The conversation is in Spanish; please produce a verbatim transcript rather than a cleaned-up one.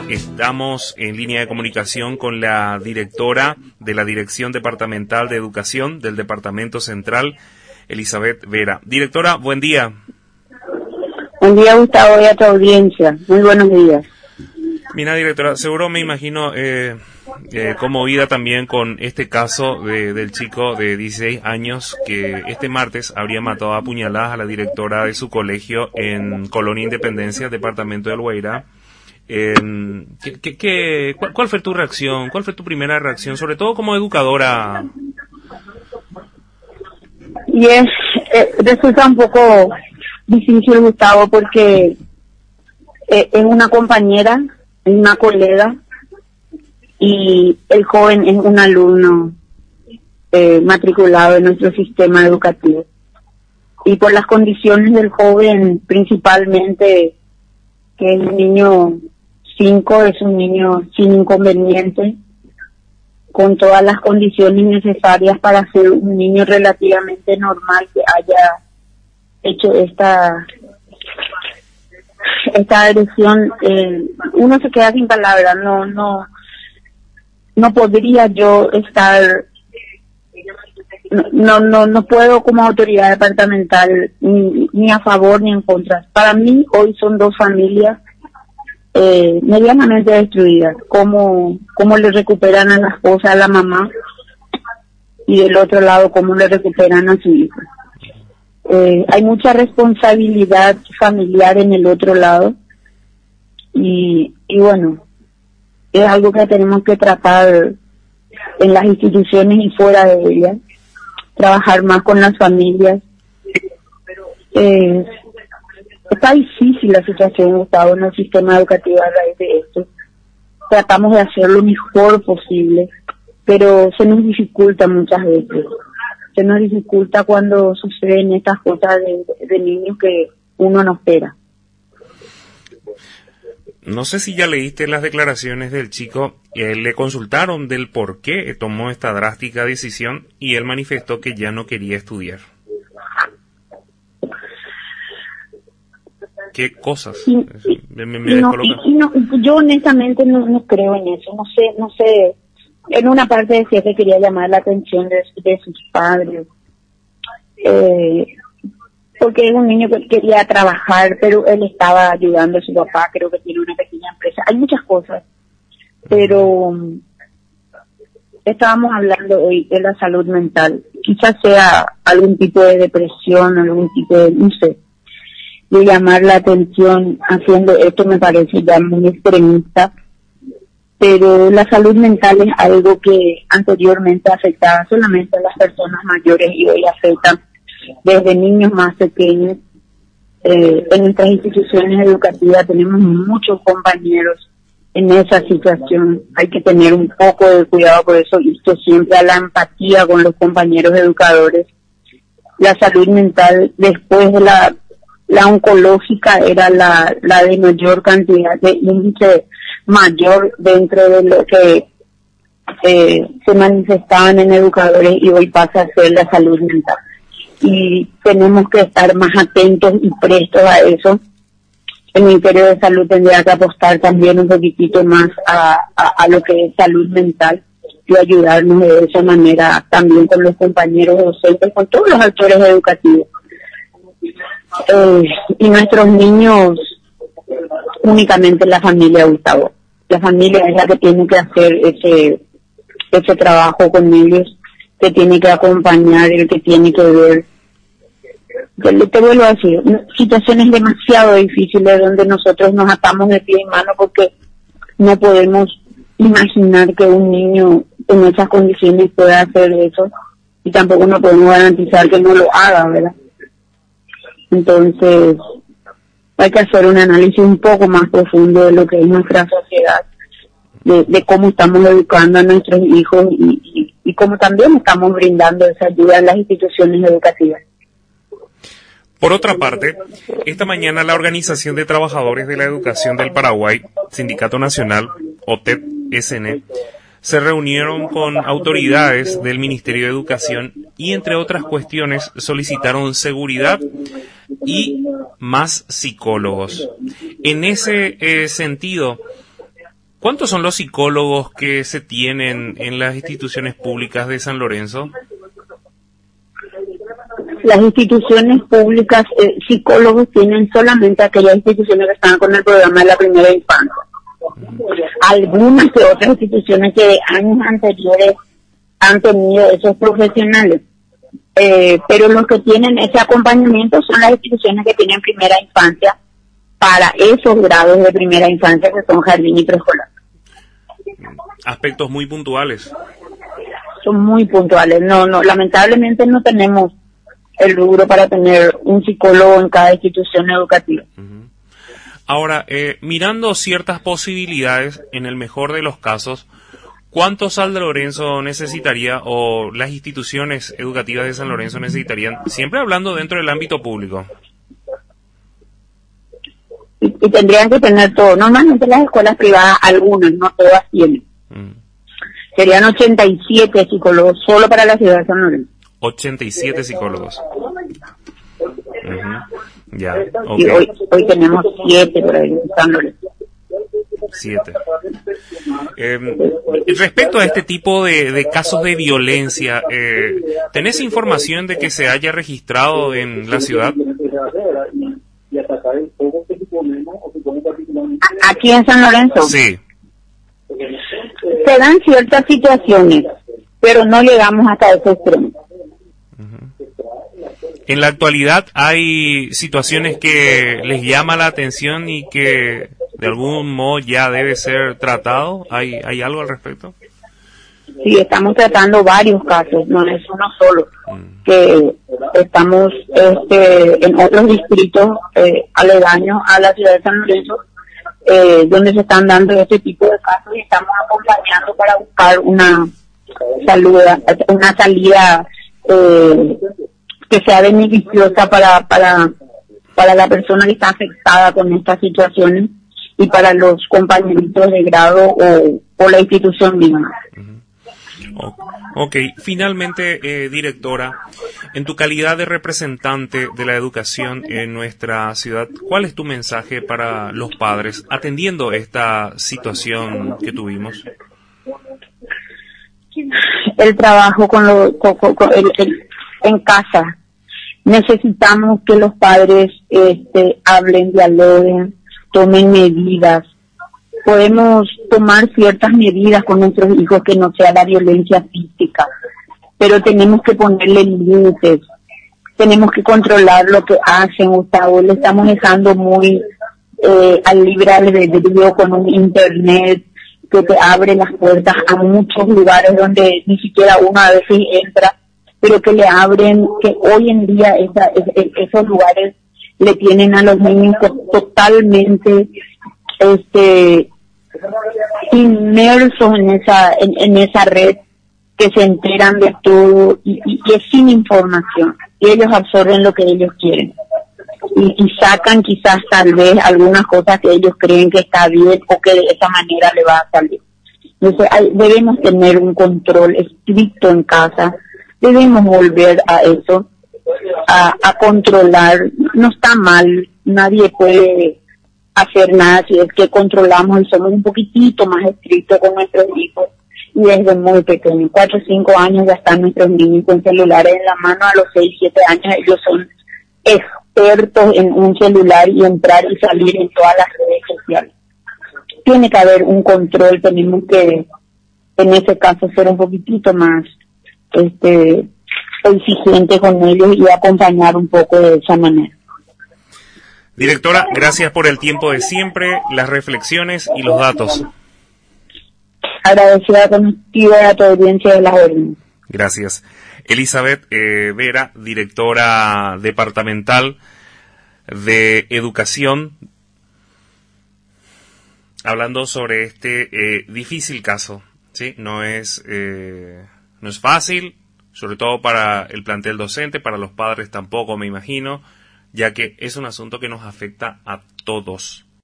Estamos en línea de comunicación con la directora de la Dirección Departamental de Educación del Departamento Central, Elizabeth Vera. Directora, buen día. Buen día, Gustavo, y a tu audiencia. Muy buenos días. Mira, directora, seguro me imagino eh, eh, conmovida también con este caso de, del chico de dieciséis años que este martes habría matado a puñaladas a la directora de su colegio en Colonia Independencia, departamento del Guairá. Eh, ¿qué, qué, qué, cuál, ¿Cuál fue tu reacción? ¿Cuál fue tu primera reacción, sobre todo como educadora? Y es, eh, resulta un poco difícil, Gustavo, porque eh, es una compañera, es una colega, y el joven es un alumno eh, matriculado en nuestro sistema educativo. Y por las condiciones del joven, principalmente, que es un niño cinco, es un niño sin inconveniente, con todas las condiciones necesarias para ser un niño relativamente normal que haya hecho esta esta agresión. Eh, uno se queda sin palabras. No no no podría yo estar, no no no puedo como autoridad departamental ni, ni a favor ni en contra. Para mí hoy son dos familias eh, medianamente destruidas. Cómo cómo le recuperan a la esposa, a la mamá, y del otro lado cómo le recuperan a su hijo. Eh, hay mucha responsabilidad familiar en el otro lado, y, y bueno, es algo que tenemos que tratar en las instituciones y fuera de ellas, trabajar más con las familias. Eh, está difícil la situación, Gustavo, en el sistema educativo a raíz de esto. Tratamos de hacer lo mejor posible, pero se nos dificulta muchas veces. Se nos dificulta cuando suceden estas cosas de, de niños que uno no espera. No sé si ya leíste las declaraciones del chico. Eh, le consultaron del por qué tomó esta drástica decisión y él manifestó que ya no quería estudiar. ¿Qué cosas? Y, me, me, me no, y, y no, yo honestamente no, no creo en eso. No sé, no sé. En una parte decía que quería llamar la atención de, de sus padres, eh, porque es un niño que quería trabajar, pero él estaba ayudando a su papá, creo que tiene una pequeña empresa. Hay muchas cosas, pero um, estábamos hablando hoy de la salud mental. Quizás sea algún tipo de depresión, algún tipo de, no sé, de llamar la atención haciendo esto. Me parece ya muy extremista. Pero la salud mental es algo que anteriormente afectaba solamente a las personas mayores y hoy afecta desde niños más pequeños. Eh, en nuestras instituciones educativas tenemos muchos compañeros en esa situación. Hay que tener un poco de cuidado, por eso insto siempre a la empatía con los compañeros educadores. La salud mental, después de la, la oncológica, era la, la de mayor cantidad de índice mayor dentro de lo que eh, se manifestaban en educadores, y hoy pasa a ser la salud mental. Y tenemos que estar más atentos y prestos a eso. El Ministerio de Salud tendría que apostar también un poquitito más a, a, a lo que es salud mental y ayudarnos de esa manera también con los compañeros docentes, con todos los actores educativos. Eh, y nuestros niños, únicamente la familia, Gustavo. La familia es la que tiene que hacer ese ese trabajo con ellos, que tiene que acompañar, el que tiene que ver. Yo te vuelvo a decir, situaciones demasiado difíciles donde nosotros nos atamos de pie y mano porque no podemos imaginar que un niño en esas condiciones pueda hacer eso, y tampoco no podemos garantizar que no lo haga, ¿verdad? Entonces hay que hacer un análisis un poco más profundo de lo que es nuestra sociedad, de, de cómo estamos educando a nuestros hijos y, y, y cómo también estamos brindando esa ayuda en las instituciones educativas. Por otra parte, esta mañana la Organización de Trabajadores de la Educación del Paraguay, Sindicato Nacional, O T E D S N, se reunieron con autoridades del Ministerio de Educación y, entre otras cuestiones, solicitaron seguridad y más psicólogos. En ese eh, sentido, ¿Cuántos son los psicólogos que se tienen en las instituciones públicas de San Lorenzo? Las instituciones públicas, eh, psicólogos tienen solamente aquellas instituciones que están con el programa de la primera infancia. Algunas de otras instituciones que de años anteriores han tenido esos profesionales, eh, pero los que tienen ese acompañamiento son las instituciones que tienen primera infancia para esos grados de primera infancia que son jardín y preescolar. Aspectos muy puntuales. Son muy puntuales. No, no, lamentablemente no tenemos el rubro para tener un psicólogo en cada institución educativa. Uh-huh. Ahora, eh, mirando ciertas posibilidades, en el mejor de los casos, ¿cuánto San Lorenzo necesitaría o las instituciones educativas de San Lorenzo necesitarían? Siempre hablando dentro del ámbito público. Y, y tendrían que tener todo. Normalmente las escuelas privadas, algunas, no todas tienen. Uh-huh. Serían ochenta y siete psicólogos solo para la ciudad de San Lorenzo. ochenta y siete psicólogos. Uh-huh. Ya, okay. Y hoy, hoy tenemos siete por ahí, siete. Eh, respecto a este tipo de, de casos de violencia, eh, ¿tenés información de que se haya registrado en la ciudad? ¿Aquí en San Lorenzo? Sí. Se dan ciertas situaciones, pero no llegamos hasta ese extremo. En la actualidad hay situaciones que les llama la atención y que de algún modo ya debe ser tratado. ¿Hay, hay algo al respecto? Sí, estamos tratando varios casos, no es uno solo. Mm. Que estamos este, en otros distritos eh, aledaños a la ciudad de San Lorenzo, eh, donde se están dando este tipo de casos y estamos acompañando para buscar una salida, una salida eh, que sea beneficiosa para para para la persona que está afectada con estas situaciones y para los compañeritos de grado o, o la institución misma. Uh-huh. Ok, finalmente, eh, directora, en tu calidad de representante de la educación en nuestra ciudad, ¿cuál es tu mensaje para los padres atendiendo esta situación que tuvimos? El trabajo con lo, con, con, el, el, en casa. Necesitamos que los padres este, hablen, dialoguen, tomen medidas. Podemos tomar ciertas medidas con nuestros hijos que no sea la violencia física, pero tenemos que ponerle límites. Tenemos que controlar lo que hacen, Gustavo. Le estamos dejando muy eh, al libre albedrío con un internet que te abre las puertas a muchos lugares donde ni siquiera uno a veces entra, pero que le abren, que hoy en día esa, es, esos lugares le tienen a los niños totalmente este inmersos en esa en, en esa red, que se enteran de todo y, y, y es sin información, y ellos absorben lo que ellos quieren y, y sacan quizás tal vez algunas cosas que ellos creen que está bien o que de esa manera le va a salir. Entonces hay, debemos tener un control estricto en casa. Debemos volver a eso, a, a controlar. No está mal, nadie puede hacer nada si es que controlamos y somos un poquitito más estrictos con nuestros hijos. Y desde muy pequeños, cuatro o cinco años ya están nuestros niños con celulares en la mano. A los seis, siete años ellos son expertos en un celular y entrar y salir en todas las redes sociales. Tiene que haber un control, tenemos que en ese caso ser un poquitito más este exigente con ellos y acompañar un poco de esa manera. Directora, gracias por el tiempo de siempre, las reflexiones y los datos. Agradecida contigo y a tu audiencia de las órdenes. Gracias. Elizabeth eh, Vera, directora departamental de Educación, hablando sobre este eh, difícil caso, ¿sí? No es... Eh, No es fácil, sobre todo para el plantel docente, para los padres tampoco, me imagino, ya que es un asunto que nos afecta a todos.